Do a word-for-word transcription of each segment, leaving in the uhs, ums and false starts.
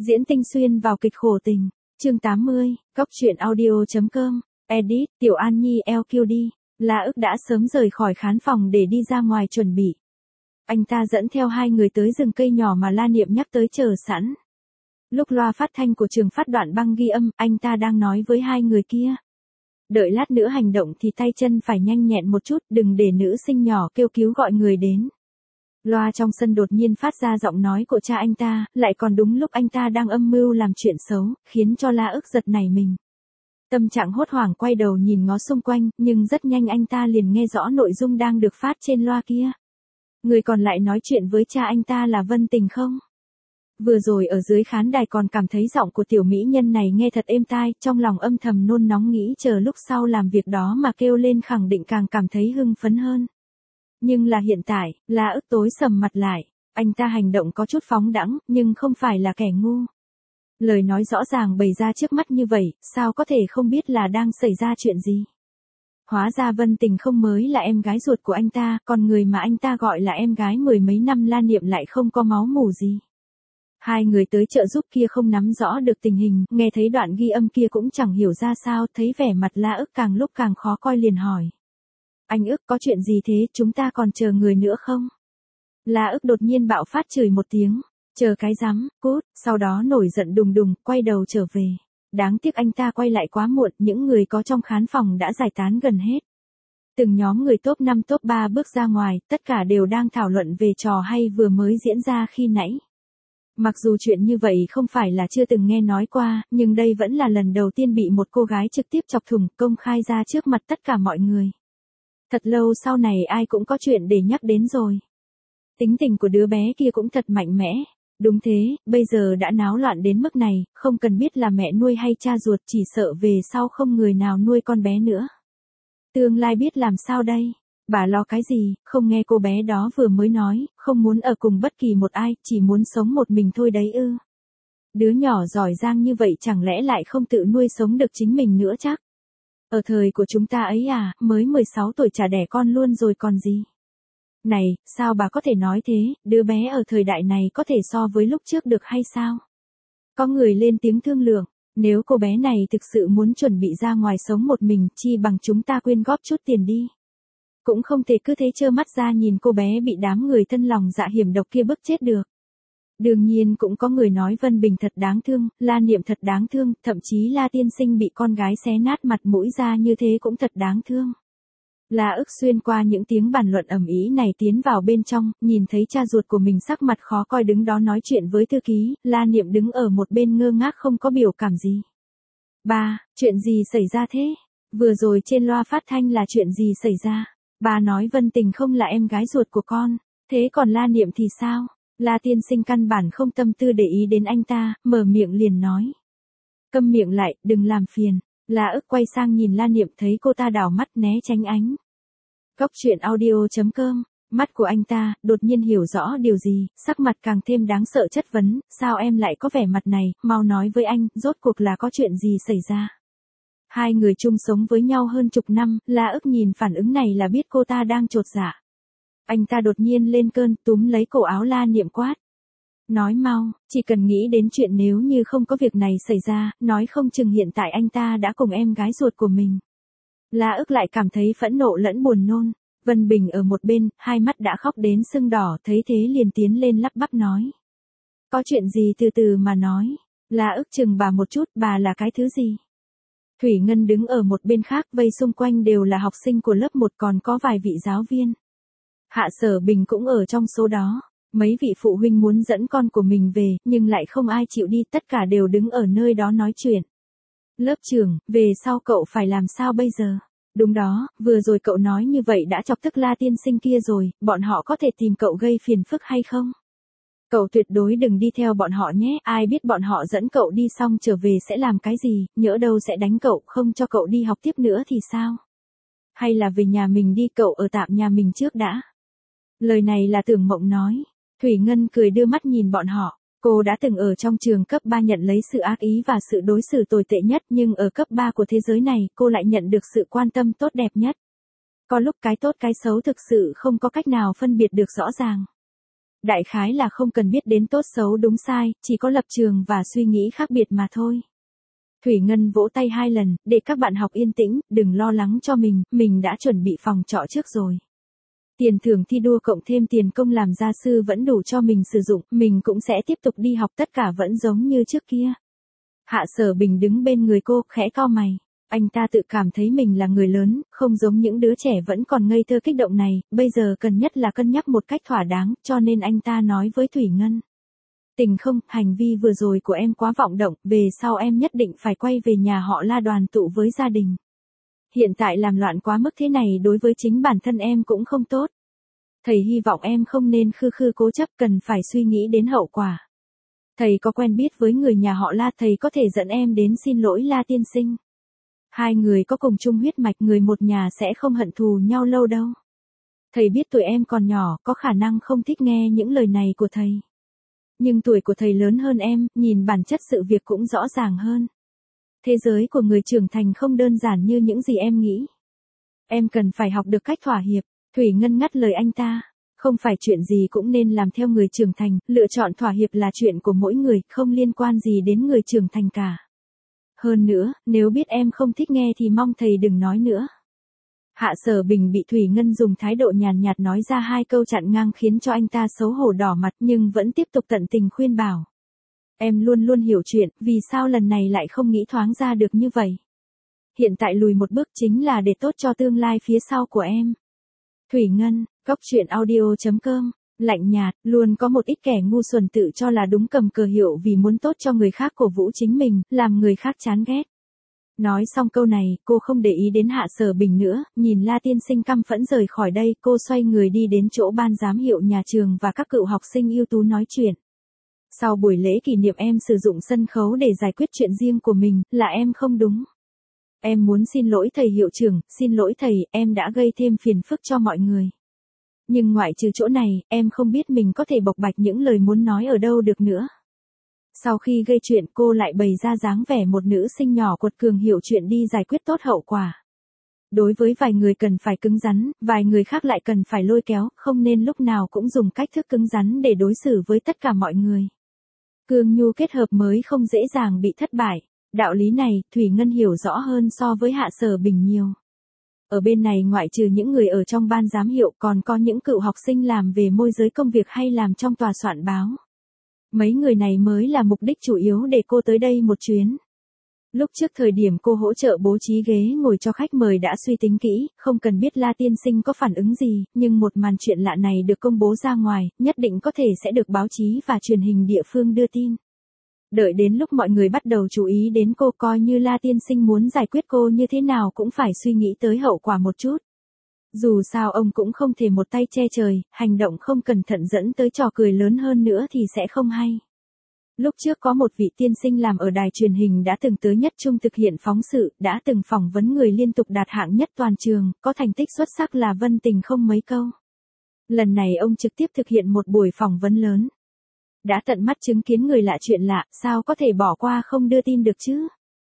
Diễn tinh xuyên vào kịch khổ tình. Chương tám mươi, Cóc truyện audio chấm com, edit, Tiểu An Nhi eo kiu đi. La ức đã sớm rời khỏi khán phòng để đi ra ngoài chuẩn bị. Anh ta dẫn theo hai người tới rừng cây nhỏ mà La Niệm nhắc tới chờ sẵn. Lúc loa phát thanh của trường phát đoạn băng ghi âm, anh ta đang nói với hai người kia. Đợi lát nữa hành động thì tay chân phải nhanh nhẹn một chút, đừng để nữ sinh nhỏ kêu cứu gọi người đến. Loa trong sân đột nhiên phát ra giọng nói của cha anh ta, lại còn đúng lúc anh ta đang âm mưu làm chuyện xấu, khiến cho La ức giật nảy mình. Tâm trạng hốt hoảng quay đầu nhìn ngó xung quanh, nhưng rất nhanh anh ta liền nghe rõ nội dung đang được phát trên loa kia. Người còn lại nói chuyện với cha anh ta là Vân Tình không? Vừa rồi ở dưới khán đài còn cảm thấy giọng của tiểu mỹ nhân này nghe thật êm tai, trong lòng âm thầm nôn nóng nghĩ chờ lúc sau làm việc đó mà kêu lên khẳng định càng cảm thấy hưng phấn hơn. Nhưng là hiện tại, La ức tối sầm mặt lại, anh ta hành động có chút phóng đãng, nhưng không phải là kẻ ngu. Lời nói rõ ràng bày ra trước mắt như vậy, sao có thể không biết là đang xảy ra chuyện gì. Hóa ra Vân Tình không mới là em gái ruột của anh ta, còn người mà anh ta gọi là em gái mười mấy năm La Niệm lại không có máu mủ gì. Hai người tới trợ giúp kia không nắm rõ được tình hình, nghe thấy đoạn ghi âm kia cũng chẳng hiểu ra sao, thấy vẻ mặt La ức càng lúc càng khó coi liền hỏi. Anh ức có chuyện gì thế, chúng ta còn chờ người nữa không? La ức đột nhiên bạo phát chửi một tiếng, chờ cái rắm, cút, sau đó nổi giận đùng đùng, quay đầu trở về. Đáng tiếc anh ta quay lại quá muộn, những người có trong khán phòng đã giải tán gần hết. Từng nhóm người top năm top ba bước ra ngoài, tất cả đều đang thảo luận về trò hay vừa mới diễn ra khi nãy. Mặc dù chuyện như vậy không phải là chưa từng nghe nói qua, nhưng đây vẫn là lần đầu tiên bị một cô gái trực tiếp chọc thủng công khai ra trước mặt tất cả mọi người. Thật lâu sau này ai cũng có chuyện để nhắc đến rồi. Tính tình của đứa bé kia cũng thật mạnh mẽ. Đúng thế, bây giờ đã náo loạn đến mức này, không cần biết là mẹ nuôi hay cha ruột, chỉ sợ về sau không người nào nuôi con bé nữa. Tương lai biết làm sao đây? Bà lo cái gì, không nghe cô bé đó vừa mới nói, không muốn ở cùng bất kỳ một ai, chỉ muốn sống một mình thôi đấy ư. Đứa nhỏ giỏi giang như vậy chẳng lẽ lại không tự nuôi sống được chính mình nữa chắc? Ở thời của chúng ta ấy à, mới mười sáu tuổi chả đẻ con luôn rồi còn gì. Này, sao bà có thể nói thế, đứa bé ở thời đại này có thể so với lúc trước được hay sao? Có người lên tiếng thương lượng, nếu cô bé này thực sự muốn chuẩn bị ra ngoài sống một mình, chi bằng chúng ta quyên góp chút tiền đi. Cũng không thể cứ thế trơ mắt ra nhìn cô bé bị đám người thân lòng dạ hiểm độc kia bức chết được. Đương nhiên cũng có người nói Vân Bình thật đáng thương, La Niệm thật đáng thương, thậm chí La Tiên Sinh bị con gái xé nát mặt mũi ra như thế cũng thật đáng thương. La ức xuyên qua những tiếng bàn luận ầm ĩ này tiến vào bên trong, nhìn thấy cha ruột của mình sắc mặt khó coi đứng đó nói chuyện với thư ký, La Niệm đứng ở một bên ngơ ngác không có biểu cảm gì. Ba, chuyện gì xảy ra thế? Vừa rồi trên loa phát thanh là chuyện gì xảy ra? Ba nói Vân Tình không là em gái ruột của con, thế còn La Niệm thì sao? La Tiên Sinh căn bản không tâm tư để ý đến anh ta, mở miệng liền nói. Câm miệng lại, đừng làm phiền. La ức quay sang nhìn La Niệm thấy cô ta đảo mắt né tránh ánh. Cóc truyện audio chấm com, mắt của anh ta, đột nhiên hiểu rõ điều gì, sắc mặt càng thêm đáng sợ chất vấn, sao em lại có vẻ mặt này, mau nói với anh, rốt cuộc là có chuyện gì xảy ra. Hai người chung sống với nhau hơn chục năm, La ức nhìn phản ứng này là biết cô ta đang chột dạ. Anh ta đột nhiên lên cơn, túm lấy cổ áo La Niệm quát. Nói mau, chỉ cần nghĩ đến chuyện nếu như không có việc này xảy ra, nói không chừng hiện tại anh ta đã cùng em gái ruột của mình. La ức lại cảm thấy phẫn nộ lẫn buồn nôn. Vân Bình ở một bên, hai mắt đã khóc đến sưng đỏ, thấy thế liền tiến lên lắp bắp nói. Có chuyện gì từ từ mà nói. La ức chừng bà một chút, bà là cái thứ gì? Thủy Ngân đứng ở một bên khác, vây xung quanh đều là học sinh của lớp một, còn có vài vị giáo viên. Hạ Sở Bình cũng ở trong số đó. Mấy vị phụ huynh muốn dẫn con của mình về, nhưng lại không ai chịu đi, tất cả đều đứng ở nơi đó nói chuyện. Lớp trưởng, về sau cậu phải làm sao bây giờ? Đúng đó, vừa rồi cậu nói như vậy đã chọc tức La Tiên Sinh kia rồi, bọn họ có thể tìm cậu gây phiền phức hay không? Cậu tuyệt đối đừng đi theo bọn họ nhé, ai biết bọn họ dẫn cậu đi xong trở về sẽ làm cái gì, nhỡ đâu sẽ đánh cậu, không cho cậu đi học tiếp nữa thì sao? Hay là về nhà mình đi, cậu ở tạm nhà mình trước đã. Lời này là Tưởng Mộng nói. Thủy Ngân cười đưa mắt nhìn bọn họ. Cô đã từng ở trong trường cấp ba nhận lấy sự ác ý và sự đối xử tồi tệ nhất, nhưng ở cấp ba của thế giới này, cô lại nhận được sự quan tâm tốt đẹp nhất. Có lúc cái tốt cái xấu thực sự không có cách nào phân biệt được rõ ràng. Đại khái là không cần biết đến tốt xấu đúng sai, chỉ có lập trường và suy nghĩ khác biệt mà thôi. Thủy Ngân vỗ tay hai lần, để các bạn học yên tĩnh, đừng lo lắng cho mình, mình đã chuẩn bị phòng trọ trước rồi. Tiền thưởng thi đua cộng thêm tiền công làm gia sư vẫn đủ cho mình sử dụng, mình cũng sẽ tiếp tục đi học, tất cả vẫn giống như trước kia. Hạ Sở Bình đứng bên người cô, khẽ cau mày. Anh ta tự cảm thấy mình là người lớn, không giống những đứa trẻ vẫn còn ngây thơ kích động này, bây giờ cần nhất là cân nhắc một cách thỏa đáng, cho nên anh ta nói với Thủy Ngân. Tình không, hành vi vừa rồi của em quá vọng động, về sau em nhất định phải quay về nhà họ La đoàn tụ với gia đình. Hiện tại làm loạn quá mức thế này đối với chính bản thân em cũng không tốt. Thầy hy vọng em không nên khư khư cố chấp, cần phải suy nghĩ đến hậu quả. Thầy có quen biết với người nhà họ La, thầy có thể dẫn em đến xin lỗi La tiên sinh. Hai người có cùng chung huyết mạch, người một nhà sẽ không hận thù nhau lâu đâu. Thầy biết tuổi em còn nhỏ, có khả năng không thích nghe những lời này của thầy. Nhưng tuổi của thầy lớn hơn em, nhìn bản chất sự việc cũng rõ ràng hơn. Thế giới của người trưởng thành không đơn giản như những gì em nghĩ. Em cần phải học được cách thỏa hiệp. Thủy Ngân ngắt lời anh ta. Không phải chuyện gì cũng nên làm theo người trưởng thành, lựa chọn thỏa hiệp là chuyện của mỗi người, không liên quan gì đến người trưởng thành cả. Hơn nữa, nếu biết em không thích nghe thì mong thầy đừng nói nữa. Hạ Sở Bình bị Thủy Ngân dùng thái độ nhàn nhạt nói ra hai câu chặn ngang khiến cho anh ta xấu hổ đỏ mặt, nhưng vẫn tiếp tục tận tình khuyên bảo. Em luôn luôn hiểu chuyện, vì sao lần này lại không nghĩ thoáng ra được như vậy? Hiện tại lùi một bước chính là để tốt cho tương lai phía sau của em. Thủy Ngân, Cóc Truyện Audio chấm com, lạnh nhạt, luôn có một ít kẻ ngu xuẩn tự cho là đúng, cầm cờ hiệu vì muốn tốt cho người khác cổ vũ chính mình, làm người khác chán ghét. Nói xong câu này, cô không để ý đến Hạ Sở Bình nữa, nhìn La tiên sinh căm phẫn rời khỏi đây, cô xoay người đi đến chỗ ban giám hiệu nhà trường và các cựu học sinh ưu tú nói chuyện. Sau buổi lễ kỷ niệm em sử dụng sân khấu để giải quyết chuyện riêng của mình, là em không đúng. Em muốn xin lỗi thầy hiệu trưởng, xin lỗi thầy, em đã gây thêm phiền phức cho mọi người. Nhưng ngoại trừ chỗ này, em không biết mình có thể bộc bạch những lời muốn nói ở đâu được nữa. Sau khi gây chuyện, cô lại bày ra dáng vẻ một nữ sinh nhỏ quật cường hiểu chuyện đi giải quyết tốt hậu quả. Đối với vài người cần phải cứng rắn, vài người khác lại cần phải lôi kéo, không nên lúc nào cũng dùng cách thức cứng rắn để đối xử với tất cả mọi người. Cương nhu kết hợp mới không dễ dàng bị thất bại. Đạo lý này, Thủy Ngân hiểu rõ hơn so với Hạ Sở Bình nhiều. Ở bên này ngoại trừ những người ở trong ban giám hiệu còn có những cựu học sinh làm về môi giới công việc hay làm trong tòa soạn báo. Mấy người này mới là mục đích chủ yếu để cô tới đây một chuyến. Lúc trước thời điểm cô hỗ trợ bố trí ghế ngồi cho khách mời đã suy tính kỹ, không cần biết La tiên sinh có phản ứng gì, nhưng một màn chuyện lạ này được công bố ra ngoài, nhất định có thể sẽ được báo chí và truyền hình địa phương đưa tin. Đợi đến lúc mọi người bắt đầu chú ý đến cô, coi như La tiên sinh muốn giải quyết cô như thế nào cũng phải suy nghĩ tới hậu quả một chút. Dù sao ông cũng không thể một tay che trời, hành động không cẩn thận dẫn tới trò cười lớn hơn nữa thì sẽ không hay. Lúc trước có một vị tiên sinh làm ở đài truyền hình đã từng tới nhất trung thực hiện phóng sự, đã từng phỏng vấn người liên tục đạt hạng nhất toàn trường, có thành tích xuất sắc là Vân Tình không mấy câu. Lần này ông trực tiếp thực hiện một buổi phỏng vấn lớn. Đã tận mắt chứng kiến người lạ chuyện lạ, sao có thể bỏ qua không đưa tin được chứ?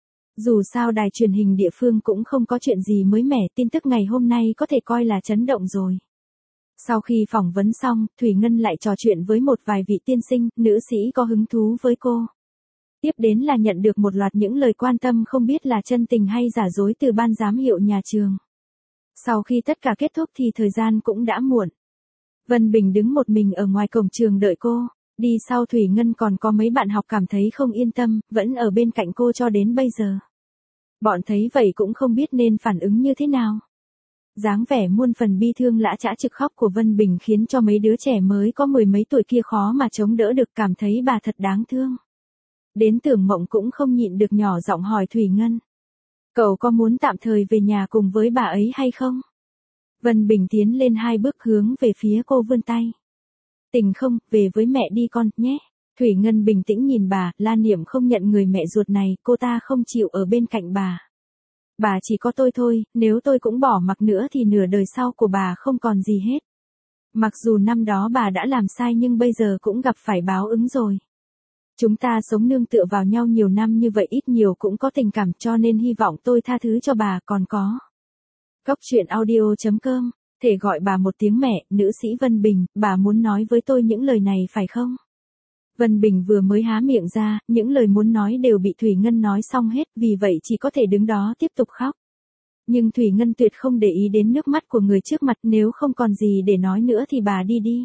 Dù sao đài truyền hình địa phương cũng không có chuyện gì mới mẻ, tin tức ngày hôm nay có thể coi là chấn động rồi. Sau khi phỏng vấn xong, Thủy Ngân lại trò chuyện với một vài vị tiên sinh, nữ sĩ có hứng thú với cô. Tiếp đến là nhận được một loạt những lời quan tâm không biết là chân tình hay giả dối từ ban giám hiệu nhà trường. Sau khi tất cả kết thúc thì thời gian cũng đã muộn. Vân Bình đứng một mình ở ngoài cổng trường đợi cô. Đi sau Thủy Ngân còn có mấy bạn học cảm thấy không yên tâm, vẫn ở bên cạnh cô cho đến bây giờ. Bọn thấy vậy cũng không biết nên phản ứng như thế nào. Dáng vẻ muôn phần bi thương lã chã trực khóc của Vân Bình khiến cho mấy đứa trẻ mới có mười mấy tuổi kia khó mà chống đỡ được, cảm thấy bà thật đáng thương. Đến Tưởng Mộng cũng không nhịn được nhỏ giọng hỏi Thủy Ngân. Cậu có muốn tạm thời về nhà cùng với bà ấy hay không? Vân Bình tiến lên hai bước hướng về phía cô vươn tay. Tình không, về với mẹ đi con, nhé. Thủy Ngân bình tĩnh nhìn bà, La Niệm không nhận người mẹ ruột này, cô ta không chịu ở bên cạnh bà. Bà chỉ có tôi thôi, nếu tôi cũng bỏ mặc nữa thì nửa đời sau của bà không còn gì hết. Mặc dù năm đó bà đã làm sai nhưng bây giờ cũng gặp phải báo ứng rồi. Chúng ta sống nương tựa vào nhau nhiều năm như vậy, ít nhiều cũng có tình cảm, cho nên hy vọng tôi tha thứ cho bà. Còn có Cóc Truyện Audio chấm com, Thể gọi bà một tiếng mẹ, nữ sĩ Vân Bình, bà muốn nói với tôi những lời này phải không? Vân Bình vừa mới há miệng ra, những lời muốn nói đều bị Thủy Ngân nói xong hết, vì vậy chỉ có thể đứng đó tiếp tục khóc. Nhưng Thủy Ngân tuyệt không để ý đến nước mắt của người trước mặt, nếu không còn gì để nói nữa thì bà đi đi.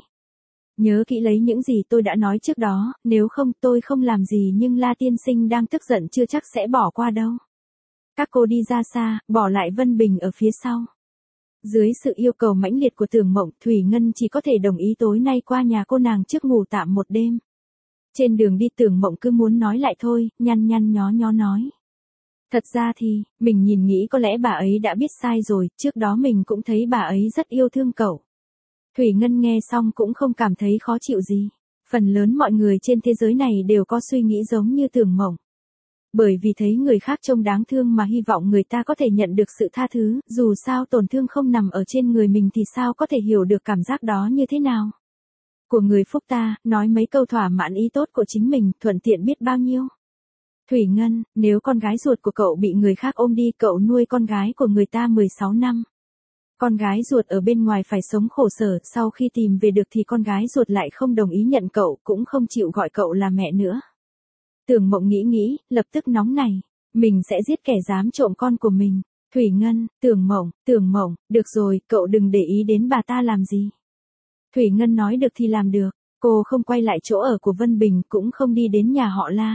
Nhớ kỹ lấy những gì tôi đã nói trước đó, nếu không tôi không làm gì nhưng La tiên sinh đang tức giận chưa chắc sẽ bỏ qua đâu. Các cô đi ra xa, bỏ lại Vân Bình ở phía sau. Dưới sự yêu cầu mãnh liệt của Tưởng Mộng, Thủy Ngân chỉ có thể đồng ý tối nay qua nhà cô nàng trước ngủ tạm một đêm. Trên đường đi Tưởng Mộng cứ muốn nói lại thôi, nhăn nhăn nhó nhó nói. Thật ra thì, mình nhìn nghĩ có lẽ bà ấy đã biết sai rồi, trước đó mình cũng thấy bà ấy rất yêu thương cậu. Thủy Ngân nghe xong cũng không cảm thấy khó chịu gì. Phần lớn mọi người trên thế giới này đều có suy nghĩ giống như Tưởng Mộng. Bởi vì thấy người khác trông đáng thương mà hy vọng người ta có thể nhận được sự tha thứ, dù sao tổn thương không nằm ở trên người mình thì sao có thể hiểu được cảm giác đó như thế nào. Của người phúc ta, nói mấy câu thỏa mãn ý tốt của chính mình, thuận tiện biết bao nhiêu. Thủy Ngân, nếu con gái ruột của cậu bị người khác ôm đi, cậu nuôi con gái của người ta mười sáu năm. Con gái ruột ở bên ngoài phải sống khổ sở, sau khi tìm về được thì con gái ruột lại không đồng ý nhận cậu, cũng không chịu gọi cậu là mẹ nữa. Tưởng Mộng nghĩ nghĩ, lập tức nóng này. Mình sẽ giết kẻ dám trộm con của mình. Thủy Ngân, Tưởng Mộng, Tưởng Mộng, được rồi, cậu đừng để ý đến bà ta làm gì. Thủy Ngân nói được thì làm được. Cô không quay lại chỗ ở của Vân Bình, cũng không đi đến nhà họ La.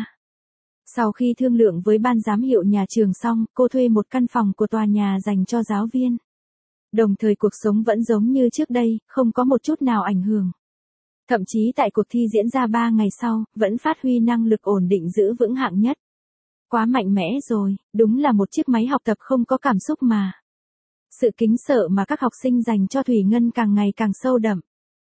Sau khi thương lượng với ban giám hiệu nhà trường xong, cô thuê một căn phòng của tòa nhà dành cho giáo viên. Đồng thời cuộc sống vẫn giống như trước đây, không có một chút nào ảnh hưởng. Thậm chí tại cuộc thi diễn ra ba ngày sau, vẫn phát huy năng lực ổn định giữ vững hạng nhất. Quá mạnh mẽ rồi, đúng là một chiếc máy học tập không có cảm xúc mà. Sự kính sợ mà các học sinh dành cho Thủy Ngân càng ngày càng sâu đậm.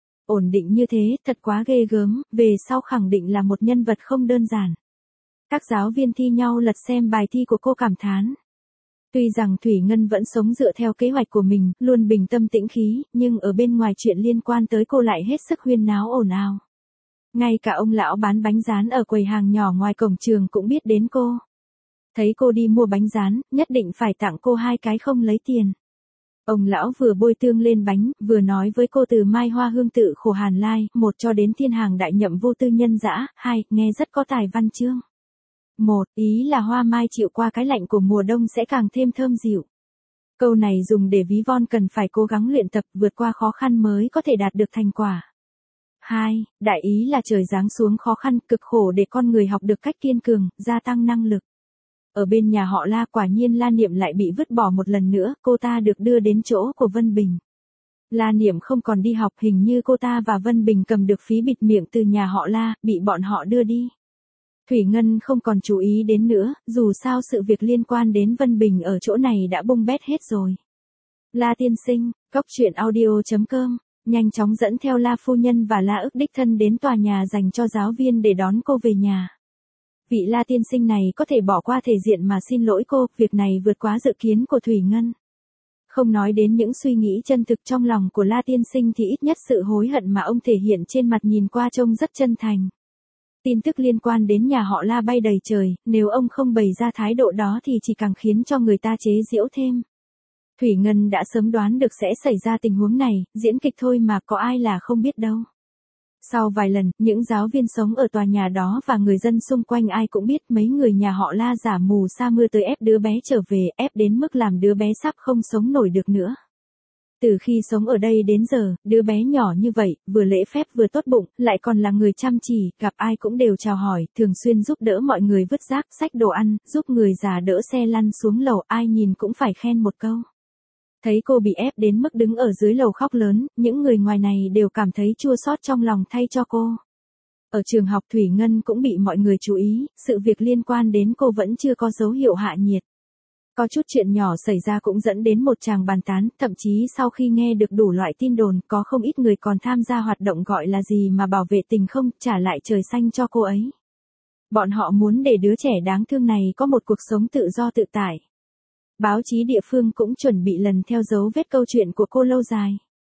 Ổn định như thế, thật quá ghê gớm, về sau khẳng định là một nhân vật không đơn giản. Các giáo viên thi nhau lật xem bài thi của cô cảm thán. Tuy rằng Thủy Ngân vẫn sống dựa theo kế hoạch của mình, luôn bình tâm tĩnh khí, nhưng ở bên ngoài chuyện liên quan tới cô lại hết sức huyên náo ồn ào. Ngay cả ông lão bán bánh rán ở quầy hàng nhỏ ngoài cổng trường cũng biết đến cô. Thấy cô đi mua bánh rán, nhất định phải tặng cô hai cái không lấy tiền. Ông lão vừa bôi tương lên bánh, vừa nói với cô từ Mai Hoa Hương tự khổ Hàn Lai, một cho đến thiên hàng đại nhậm vô tư nhân dã, hai, nghe rất có tài văn chương. Một, ý là hoa mai chịu qua cái lạnh của mùa đông sẽ càng thêm thơm dịu. Câu này dùng để ví von cần phải cố gắng luyện tập vượt qua khó khăn mới có thể đạt được thành quả. Hai, đại ý là trời giáng xuống khó khăn cực khổ để con người học được cách kiên cường, gia tăng năng lực. Ở bên nhà họ La quả nhiên La Niệm lại bị vứt bỏ một lần nữa, cô ta được đưa đến chỗ của Vân Bình. La Niệm không còn đi học, hình như cô ta và Vân Bình cầm được phí bịt miệng từ nhà họ La, bị bọn họ đưa đi. Thủy Ngân không còn chú ý đến nữa, dù sao sự việc liên quan đến Vân Bình ở chỗ này đã bung bét hết rồi. La tiên sinh, cốc truyện audio chấm com, nhanh chóng dẫn theo La phu nhân và La ức đích thân đến tòa nhà dành cho giáo viên để đón cô về nhà. Vị La tiên sinh này có thể bỏ qua thể diện mà xin lỗi cô, việc này vượt quá dự kiến của Thủy Ngân. Không nói đến những suy nghĩ chân thực trong lòng của La tiên sinh thì ít nhất sự hối hận mà ông thể hiện trên mặt nhìn qua trông rất chân thành. Tin tức liên quan đến nhà họ La bay đầy trời, nếu ông không bày ra thái độ đó thì chỉ càng khiến cho người ta chế giễu thêm. Thủy Ngân đã sớm đoán được sẽ xảy ra tình huống này, diễn kịch thôi mà có ai là không biết đâu. Sau vài lần, những giáo viên sống ở tòa nhà đó và người dân xung quanh ai cũng biết mấy người nhà họ La giả mù sa mưa tới ép đứa bé trở về, ép đến mức làm đứa bé sắp không sống nổi được nữa. Từ khi sống ở đây đến giờ, đứa bé nhỏ như vậy, vừa lễ phép vừa tốt bụng, lại còn là người chăm chỉ, gặp ai cũng đều chào hỏi, thường xuyên giúp đỡ mọi người vứt rác, xách đồ ăn, giúp người già đỡ xe lăn xuống lầu, ai nhìn cũng phải khen một câu. Thấy cô bị ép đến mức đứng ở dưới lầu khóc lớn, những người ngoài này đều cảm thấy chua xót trong lòng thay cho cô. Ở trường học Thủy Ngân cũng bị mọi người chú ý, sự việc liên quan đến cô vẫn chưa có dấu hiệu hạ nhiệt. Có chút chuyện nhỏ xảy ra cũng dẫn đến một tràng bàn tán, thậm chí sau khi nghe được đủ loại tin đồn, có không ít người còn tham gia hoạt động gọi là gì mà bảo vệ tình không, trả lại trời xanh cho cô ấy. Bọn họ muốn để đứa trẻ đáng thương này có một cuộc sống tự do tự tại. Báo chí địa phương cũng chuẩn bị lần theo dấu vết câu chuyện của cô lâu dài.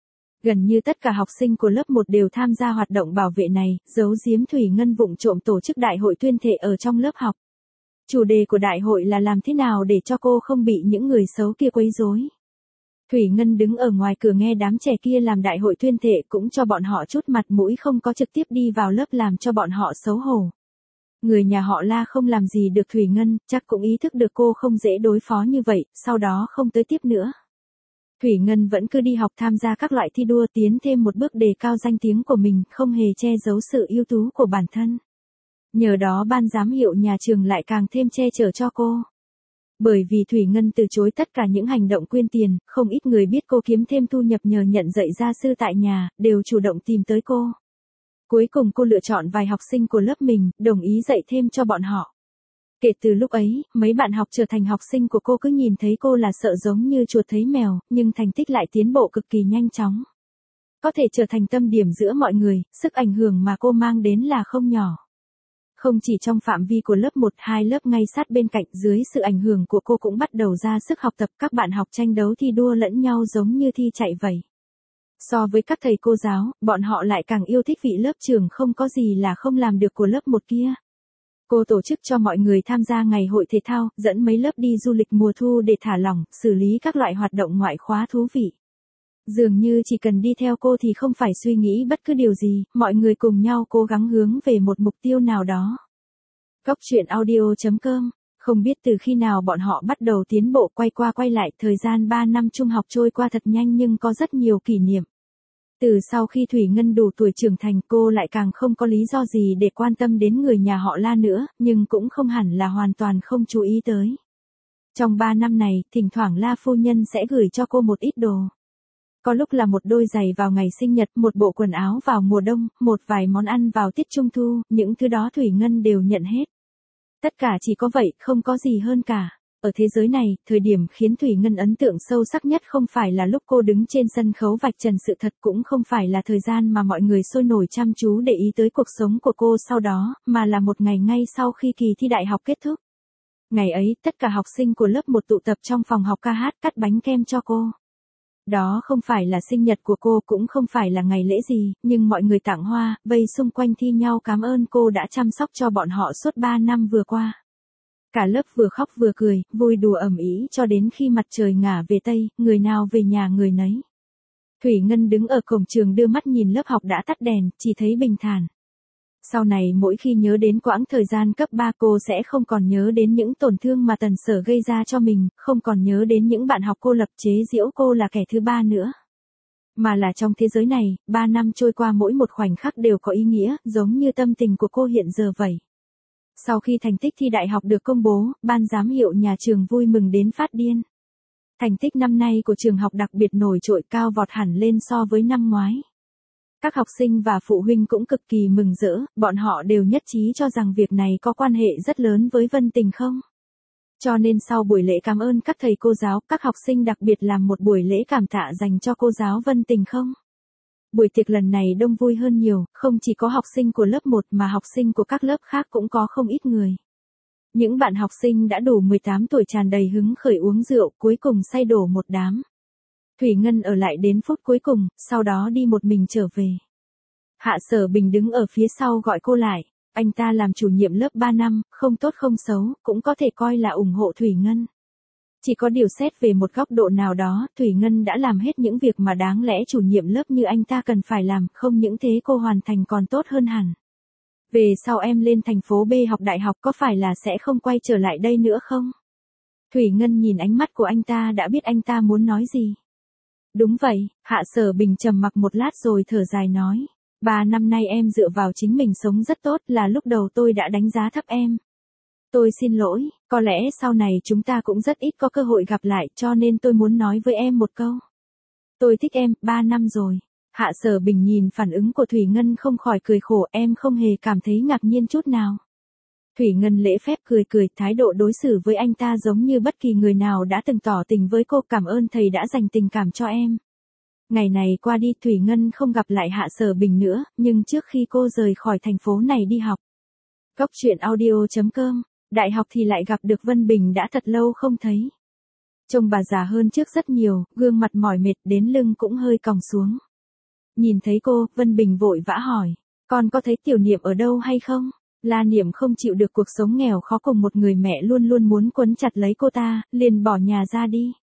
Gần như tất cả học sinh của lớp một đều tham gia hoạt động bảo vệ này, giấu giếm Thủy Ngân vụng trộm tổ chức đại hội tuyên thệ ở trong lớp học. Chủ đề của đại hội là làm thế nào để cho cô không bị những người xấu kia quấy rối. Thủy Ngân đứng ở ngoài cửa nghe đám trẻ kia làm đại hội tuyên thệ cũng cho bọn họ chút mặt mũi, không có trực tiếp đi vào lớp làm cho bọn họ xấu hổ. Người nhà họ La không làm gì được Thủy Ngân, chắc cũng ý thức được cô không dễ đối phó như vậy, sau đó không tới tiếp nữa. Thủy Ngân vẫn cứ đi học, tham gia các loại thi đua, tiến thêm một bước đề cao danh tiếng của mình, không hề che giấu sự ưu tú của bản thân. Nhờ đó ban giám hiệu nhà trường lại càng thêm che chở cho cô. Bởi vì Thủy Ngân từ chối tất cả những hành động quyên tiền, không ít người biết cô kiếm thêm thu nhập nhờ nhận dạy gia sư tại nhà, đều chủ động tìm tới cô. Cuối cùng cô lựa chọn vài học sinh của lớp mình, đồng ý dạy thêm cho bọn họ. Kể từ lúc ấy, mấy bạn học trở thành học sinh của cô, cứ nhìn thấy cô là sợ giống như chuột thấy mèo, nhưng thành tích lại tiến bộ cực kỳ nhanh chóng. Có thể trở thành tâm điểm giữa mọi người, sức ảnh hưởng mà cô mang đến là không nhỏ. Không chỉ trong phạm vi của lớp một, hai lớp ngay sát bên cạnh, dưới sự ảnh hưởng của cô cũng bắt đầu ra sức học tập, các bạn học tranh đấu thi đua lẫn nhau giống như thi chạy vậy. So với các thầy cô giáo, bọn họ lại càng yêu thích vị lớp trưởng không có gì là không làm được của lớp một kia. Cô tổ chức cho mọi người tham gia ngày hội thể thao, dẫn mấy lớp đi du lịch mùa thu để thả lỏng, xử lý các loại hoạt động ngoại khóa thú vị. Dường như chỉ cần đi theo cô thì không phải suy nghĩ bất cứ điều gì, mọi người cùng nhau cố gắng hướng về một mục tiêu nào đó. Góc truyện audio chấm com. Không biết từ khi nào bọn họ bắt đầu tiến bộ, quay qua quay lại, thời gian ba năm trung học trôi qua thật nhanh nhưng có rất nhiều kỷ niệm. Từ sau khi Thủy Ngân đủ tuổi trưởng thành, cô lại càng không có lý do gì để quan tâm đến người nhà họ La nữa, nhưng cũng không hẳn là hoàn toàn không chú ý tới. Trong ba năm này, thỉnh thoảng La phu nhân sẽ gửi cho cô một ít đồ. Có lúc là một đôi giày vào ngày sinh nhật, một bộ quần áo vào mùa đông, một vài món ăn vào tiết trung thu, những thứ đó Thủy Ngân đều nhận hết. Tất cả chỉ có vậy, không có gì hơn cả. Ở thế giới này, thời điểm khiến Thủy Ngân ấn tượng sâu sắc nhất không phải là lúc cô đứng trên sân khấu vạch trần sự thật, cũng không phải là thời gian mà mọi người sôi nổi chăm chú để ý tới cuộc sống của cô sau đó, mà là một ngày ngay sau khi kỳ thi đại học kết thúc. Ngày ấy, tất cả học sinh của lớp một tụ tập trong phòng học ca hát, cắt bánh kem cho cô. Đó không phải là sinh nhật của cô, cũng không phải là ngày lễ gì, nhưng mọi người tặng hoa, vây xung quanh thi nhau cảm ơn cô đã chăm sóc cho bọn họ suốt ba năm vừa qua. Cả lớp vừa khóc vừa cười, vui đùa ầm ĩ cho đến khi mặt trời ngả về Tây, người nào về nhà người nấy. Thủy Ngân đứng ở cổng trường đưa mắt nhìn lớp học đã tắt đèn, chỉ thấy bình thản. Sau này mỗi khi nhớ đến quãng thời gian cấp ba, cô sẽ không còn nhớ đến những tổn thương mà Tần Sở gây ra cho mình, không còn nhớ đến những bạn học cô lập chế giễu cô là kẻ thứ ba nữa. Mà là trong thế giới này, ba năm trôi qua mỗi một khoảnh khắc đều có ý nghĩa, giống như tâm tình của cô hiện giờ vậy. Sau khi thành tích thi đại học được công bố, ban giám hiệu nhà trường vui mừng đến phát điên. Thành tích năm nay của trường học đặc biệt nổi trội, cao vọt hẳn lên so với năm ngoái. Các học sinh và phụ huynh cũng cực kỳ mừng rỡ, bọn họ đều nhất trí cho rằng việc này có quan hệ rất lớn với Vân Tình không. Cho nên sau buổi lễ cảm ơn các thầy cô giáo, các học sinh đặc biệt làm một buổi lễ cảm tạ dành cho cô giáo Vân Tình không. Buổi tiệc lần này đông vui hơn nhiều, không chỉ có học sinh của lớp một mà học sinh của các lớp khác cũng có không ít người. Những bạn học sinh đã đủ mười tám tuổi tràn đầy hứng khởi uống rượu, cuối cùng say đổ một đám. Thủy Ngân ở lại đến phút cuối cùng, sau đó đi một mình trở về. Hạ Sở Bình đứng ở phía sau gọi cô lại, anh ta làm chủ nhiệm lớp ba năm, không tốt không xấu, cũng có thể coi là ủng hộ Thủy Ngân. Chỉ có điều xét về một góc độ nào đó, Thủy Ngân đã làm hết những việc mà đáng lẽ chủ nhiệm lớp như anh ta cần phải làm, không những thế cô hoàn thành còn tốt hơn hẳn. Về sau em lên thành phố B học đại học có phải là sẽ không quay trở lại đây nữa không? Thủy Ngân nhìn ánh mắt của anh ta đã biết anh ta muốn nói gì. Đúng vậy, Hạ Sở Bình trầm mặc một lát rồi thở dài nói. Ba năm nay em dựa vào chính mình sống rất tốt, là lúc đầu tôi đã đánh giá thấp em. Tôi xin lỗi, có lẽ sau này chúng ta cũng rất ít có cơ hội gặp lại, cho nên tôi muốn nói với em một câu. Tôi thích em, ba năm rồi. Hạ Sở Bình nhìn phản ứng của Thủy Ngân không khỏi cười khổ, em không hề cảm thấy ngạc nhiên chút nào. Thủy Ngân lễ phép cười cười, thái độ đối xử với anh ta giống như bất kỳ người nào đã từng tỏ tình với cô, cảm ơn thầy đã dành tình cảm cho em. Ngày này qua đi, Thủy Ngân không gặp lại Hạ Sở Bình nữa, nhưng trước khi cô rời khỏi thành phố này đi học. Góc truyện audio chấm com, đại học thì lại gặp được Vân Bình đã thật lâu không thấy. Trông bà già hơn trước rất nhiều, gương mặt mỏi mệt đến lưng cũng hơi còng xuống. Nhìn thấy cô, Vân Bình vội vã hỏi, con có thấy Tiểu Niệm ở đâu hay không? La Niệm không chịu được cuộc sống nghèo khó cùng một người mẹ luôn luôn muốn quấn chặt lấy cô ta, liền bỏ nhà ra đi.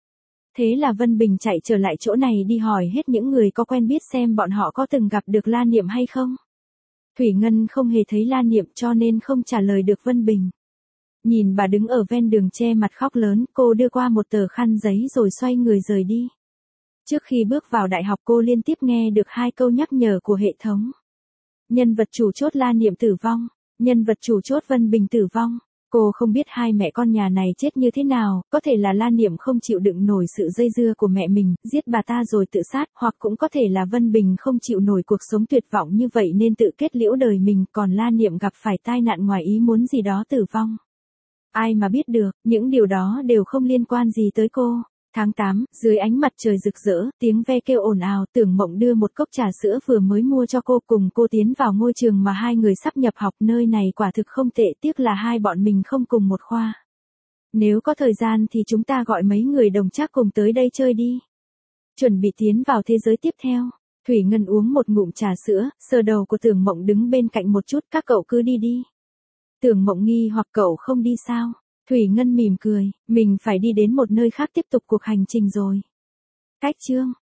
Thế là Vân Bình chạy trở lại chỗ này đi hỏi hết những người có quen biết xem bọn họ có từng gặp được La Niệm hay không. Thủy Ngân không hề thấy La Niệm cho nên không trả lời được Vân Bình. Nhìn bà đứng ở ven đường che mặt khóc lớn, cô đưa qua một tờ khăn giấy rồi xoay người rời đi. Trước khi bước vào đại học cô liên tiếp nghe được hai câu nhắc nhở của hệ thống. Nhân vật chủ chốt La Niệm tử vong, nhân vật chủ chốt Vân Bình tử vong. Cô không biết hai mẹ con nhà này chết như thế nào, có thể là La Niệm không chịu đựng nổi sự dây dưa của mẹ mình, giết bà ta rồi tự sát, hoặc cũng có thể là Vân Bình không chịu nổi cuộc sống tuyệt vọng như vậy nên tự kết liễu đời mình, còn La Niệm gặp phải tai nạn ngoài ý muốn gì đó tử vong. Ai mà biết được, những điều đó đều không liên quan gì tới cô. Tháng tám, dưới ánh mặt trời rực rỡ, tiếng ve kêu ồn ào, Tưởng Mộng đưa một cốc trà sữa vừa mới mua cho cô cùng cô tiến vào ngôi trường mà hai người sắp nhập học, nơi này quả thực không tệ, tiếc là hai bọn mình không cùng một khoa. Nếu có thời gian thì chúng ta gọi mấy người đồng trác cùng tới đây chơi đi. Chuẩn bị tiến vào thế giới tiếp theo. Thủy Ngân uống một ngụm trà sữa, sờ đầu của Tưởng Mộng đứng bên cạnh một chút, các cậu cứ đi đi. Tưởng Mộng nghi hoặc cậu không đi sao? Thủy Ngân mỉm cười, mình phải đi đến một nơi khác tiếp tục cuộc hành trình rồi. Cách chương